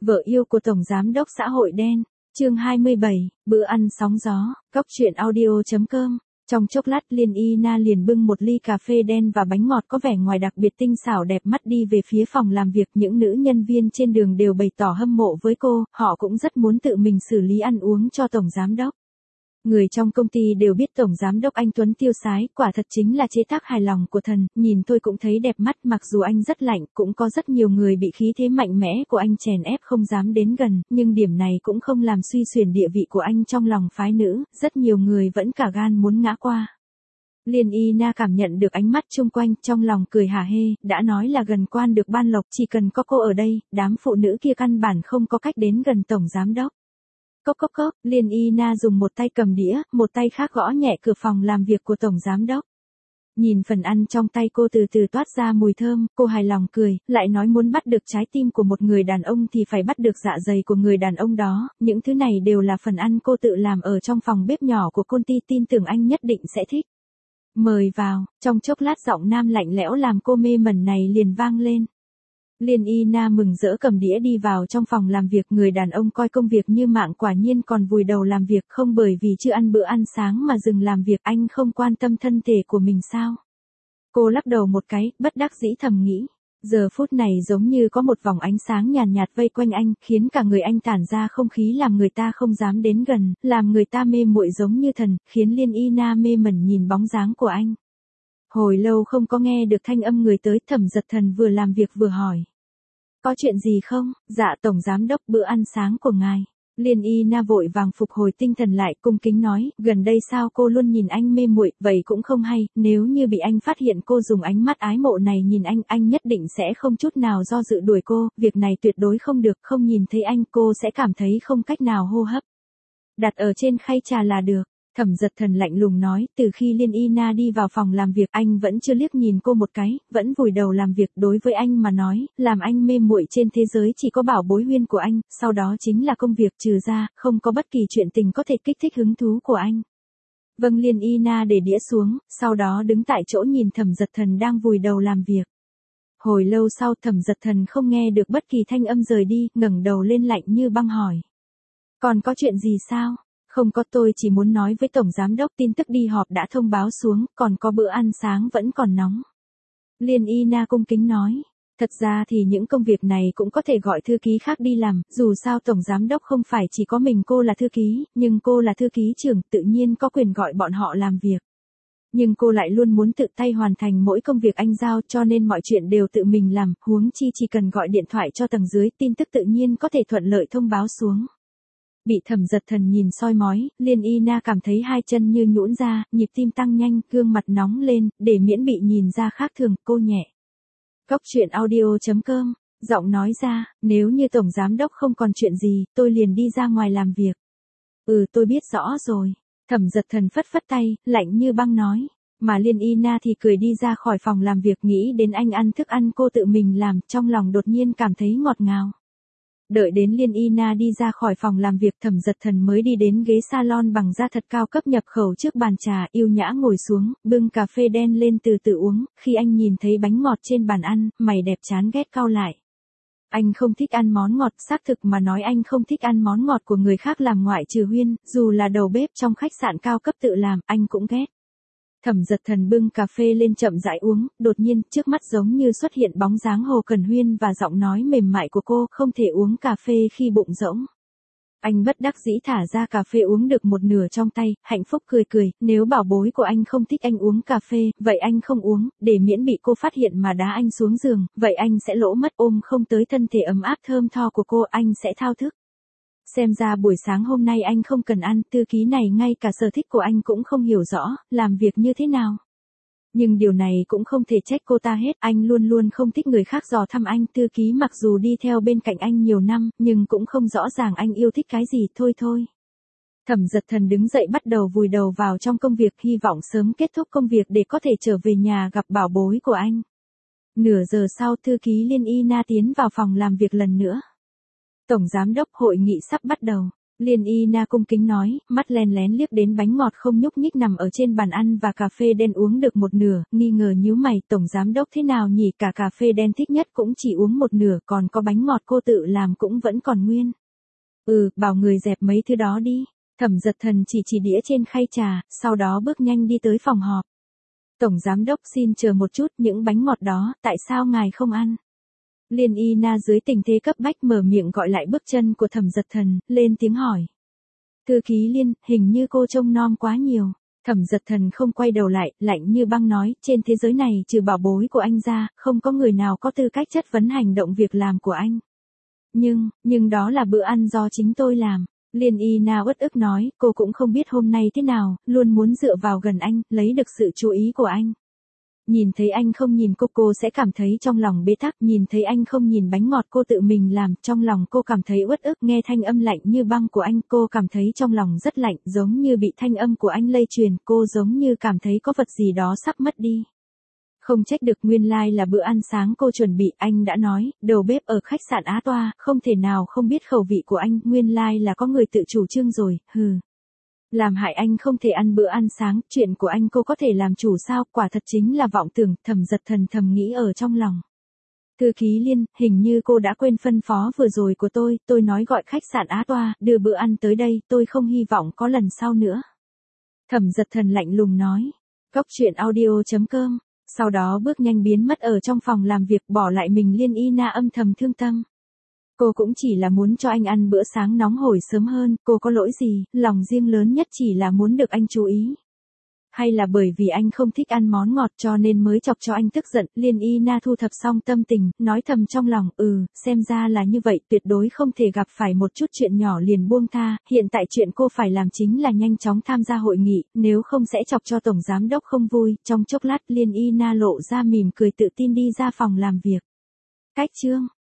Vợ yêu của Tổng Giám đốc xã hội đen. Chương 27, bữa ăn sóng gió, cóc truyện audio.com. Trong chốc lát Liên Y Na liền bưng một ly cà phê đen và bánh ngọt có vẻ ngoài đặc biệt tinh xảo đẹp mắt đi về phía phòng làm việc. Những nữ nhân viên trên đường đều bày tỏ hâm mộ với cô, họ cũng rất muốn tự mình xử lý ăn uống cho Tổng Giám đốc. Người trong công ty đều biết Tổng Giám đốc anh Tuấn tiêu sái, quả thật chính là chế tác hài lòng của thần, nhìn tôi cũng thấy đẹp mắt. Mặc dù anh rất lạnh, cũng có rất nhiều người bị khí thế mạnh mẽ của anh chèn ép không dám đến gần, nhưng điểm này cũng không làm suy xuyển địa vị của anh trong lòng phái nữ, rất nhiều người vẫn cả gan muốn ngã qua. Liên Y Na cảm nhận được ánh mắt chung quanh, trong lòng cười hả hê, đã nói là gần quan được ban lộc, chỉ cần có cô ở đây, đám phụ nữ kia căn bản không có cách đến gần Tổng Giám đốc. Cốc cốc cốc, Liên Y Na dùng một tay cầm đĩa, một tay khác gõ nhẹ cửa phòng làm việc của Tổng Giám đốc. Nhìn phần ăn trong tay cô từ từ toát ra mùi thơm, cô hài lòng cười, lại nói muốn bắt được trái tim của một người đàn ông thì phải bắt được dạ dày của người đàn ông đó, những thứ này đều là phần ăn cô tự làm ở trong phòng bếp nhỏ của công ty, tin tưởng anh nhất định sẽ thích. Mời vào, trong chốc lát giọng nam lạnh lẽo làm cô mê mẩn này liền vang lên. Liên Y Na mừng rỡ cầm đĩa đi vào trong phòng làm việc, người đàn ông coi công việc như mạng quả nhiên còn vùi đầu làm việc, không bởi vì chưa ăn bữa ăn sáng mà dừng làm việc. Anh không quan tâm thân thể của mình sao? Cô lắc đầu một cái, bất đắc dĩ thầm nghĩ. Giờ phút này giống như có một vòng ánh sáng nhàn nhạt vây quanh anh, khiến cả người anh tản ra không khí làm người ta không dám đến gần, làm người ta mê muội giống như thần, khiến Liên Y Na mê mẩn nhìn bóng dáng của anh. Hồi lâu không có nghe được thanh âm người tới, Thẩm Giật Thần vừa làm việc vừa hỏi. Có chuyện gì không? Dạ Tổng Giám đốc, bữa ăn sáng của ngài. Liên Y Na vội vàng phục hồi tinh thần lại, cung kính nói, gần đây sao cô luôn nhìn anh mê muội, vậy cũng không hay, nếu như bị anh phát hiện cô dùng ánh mắt ái mộ này nhìn anh nhất định sẽ không chút nào do dự đuổi cô, việc này tuyệt đối không được, không nhìn thấy anh cô sẽ cảm thấy không cách nào hô hấp. Đặt ở trên khay trà là được. Thẩm Giật Thần lạnh lùng nói, từ khi Liên Y Na đi vào phòng làm việc anh vẫn chưa liếc nhìn cô một cái, vẫn vùi đầu làm việc. Đối với anh mà nói, làm anh mê muội trên thế giới chỉ có Bảo Bối Huyên của anh, sau đó chính là công việc, trừ ra, không có bất kỳ chuyện tình có thể kích thích hứng thú của anh. Vâng. Liên Y Na để đĩa xuống, sau đó đứng tại chỗ nhìn Thẩm Giật Thần đang vùi đầu làm việc. Hồi lâu sau Thẩm Giật Thần không nghe được bất kỳ thanh âm rời đi, ngẩng đầu lên lạnh như băng hỏi. Còn có chuyện gì sao? Không có, tôi chỉ muốn nói với Tổng Giám đốc tin tức đi họp đã thông báo xuống, còn có bữa ăn sáng vẫn còn nóng. Liên Y Na cung kính nói. Thật ra thì những công việc này cũng có thể gọi thư ký khác đi làm, dù sao Tổng Giám đốc không phải chỉ có mình cô là thư ký, nhưng cô là thư ký trưởng, tự nhiên có quyền gọi bọn họ làm việc. Nhưng cô lại luôn muốn tự tay hoàn thành mỗi công việc anh giao, cho nên mọi chuyện đều tự mình làm, huống chi chỉ cần gọi điện thoại cho tầng dưới, tin tức tự nhiên có thể thuận lợi thông báo xuống. Bị Thẩm Giật Thần nhìn soi mói, Liên Y Na cảm thấy hai chân như nhũn ra, nhịp tim tăng nhanh, gương mặt nóng lên, để miễn bị nhìn ra khác thường, cô nhẹ. Cóc truyện audio.com, giọng nói ra, nếu như Tổng Giám đốc không còn chuyện gì, tôi liền đi ra ngoài làm việc. Tôi biết rõ rồi. Thẩm Giật Thần phất phất tay, lạnh như băng nói. Mà Liên Y Na thì cười đi ra khỏi phòng làm việc, nghĩ đến anh ăn thức ăn cô tự mình làm, trong lòng đột nhiên cảm thấy ngọt ngào. Đợi đến Liên Y Na đi ra khỏi phòng làm việc, Thẩm Giật Thần mới đi đến ghế salon bằng da thật cao cấp nhập khẩu trước bàn trà, yêu nhã ngồi xuống, bưng cà phê đen lên từ từ uống. Khi anh nhìn thấy bánh ngọt trên bàn ăn, mày đẹp chán ghét cau lại. Anh không thích ăn món ngọt, xác thực mà nói anh không thích ăn món ngọt của người khác làm, ngoại trừ Huyên, dù là đầu bếp trong khách sạn cao cấp tự làm, anh cũng ghét. Thẩm Giật Thần bưng cà phê lên chậm rãi uống, đột nhiên, trước mắt giống như xuất hiện bóng dáng Hồ Cần Huyên và giọng nói mềm mại của cô, không thể uống cà phê khi bụng rỗng. Anh bất đắc dĩ thả ra cà phê uống được một nửa trong tay, hạnh phúc cười cười, nếu bảo bối của anh không thích anh uống cà phê, vậy anh không uống, để miễn bị cô phát hiện mà đá anh xuống giường, vậy anh sẽ lỗ mất, ôm không tới thân thể ấm áp thơm tho của cô, anh sẽ thao thức. Xem ra buổi sáng hôm nay anh không cần ăn, thư ký này ngay cả sở thích của anh cũng không hiểu rõ, làm việc như thế nào. Nhưng điều này cũng không thể trách cô ta hết, anh luôn luôn không thích người khác dò thăm anh, thư ký mặc dù đi theo bên cạnh anh nhiều năm, nhưng cũng không rõ ràng anh yêu thích cái gì, thôi. Thẩm Giật Thần đứng dậy bắt đầu vùi đầu vào trong công việc, hy vọng sớm kết thúc công việc để có thể trở về nhà gặp bảo bối của anh. Nửa giờ sau, thư ký Liên Y Na tiến vào phòng làm việc lần nữa. Tổng Giám đốc, hội nghị sắp bắt đầu. Liên Y Na cung kính nói, mắt lén lén liếc đến bánh ngọt không nhúc nhích nằm ở trên bàn ăn và cà phê đen uống được một nửa, nghi ngờ nhíu mày, tổng giám đốc thế nào nhỉ, cả cà phê đen thích nhất cũng chỉ uống một nửa, còn có bánh ngọt cô tự làm cũng vẫn còn nguyên. Bảo người dẹp mấy thứ đó đi. Thẩm Giật Thần chỉ đĩa trên khay trà, sau đó bước nhanh đi tới phòng họp. Tổng giám đốc xin chờ một chút, những bánh ngọt đó, tại sao ngài không ăn? Liên Y Na dưới tình thế cấp bách mở miệng gọi lại bước chân của Thẩm Giật Thần, lên tiếng hỏi. Thư ký Liên, hình như cô trông nom quá nhiều. Thẩm Giật Thần không quay đầu lại, lạnh như băng nói, trên thế giới này trừ bảo bối của anh ra, không có người nào có tư cách chất vấn hành động việc làm của anh. Nhưng đó là bữa ăn do chính tôi làm. Liên Y Na uất ức nói, cô cũng không biết hôm nay thế nào, luôn muốn dựa vào gần anh, lấy được sự chú ý của anh. Nhìn thấy anh không nhìn cô sẽ cảm thấy trong lòng bế tắc, nhìn thấy anh không nhìn bánh ngọt cô tự mình làm, trong lòng cô cảm thấy uất ức, nghe thanh âm lạnh như băng của anh, cô cảm thấy trong lòng rất lạnh, giống như bị thanh âm của anh lây truyền, cô giống như cảm thấy có vật gì đó sắp mất đi. Không trách được, nguyên lai là bữa ăn sáng cô chuẩn bị, anh đã nói, đầu bếp ở khách sạn Á Toa, không thể nào không biết khẩu vị của anh, nguyên lai là có người tự chủ trương rồi, Làm hại anh không thể ăn bữa ăn sáng, chuyện của anh cô có thể làm chủ sao, quả thật chính là vọng tưởng, Thẩm Giật Thần thầm nghĩ ở trong lòng. Thư ký Liên, hình như cô đã quên phân phó vừa rồi của tôi nói gọi khách sạn Á Toa, đưa bữa ăn tới đây, tôi không hy vọng có lần sau nữa. Thẩm Giật Thần lạnh lùng nói. Cóc truyện audio.com. Sau đó bước nhanh biến mất ở trong phòng làm việc, bỏ lại mình Liên Y Na âm thầm thương tâm. Cô cũng chỉ là muốn cho anh ăn bữa sáng nóng hổi sớm hơn, cô có lỗi gì, lòng riêng lớn nhất chỉ là muốn được anh chú ý. Hay là bởi vì anh không thích ăn món ngọt cho nên mới chọc cho anh tức giận, Liên Y Na thu thập xong tâm tình, nói thầm trong lòng, xem ra là như vậy, tuyệt đối không thể gặp phải một chút chuyện nhỏ liền buông tha, hiện tại chuyện cô phải làm chính là nhanh chóng tham gia hội nghị, nếu không sẽ chọc cho tổng giám đốc không vui, trong chốc lát Liên Y Na lộ ra mỉm cười tự tin đi ra phòng làm việc. Cách chương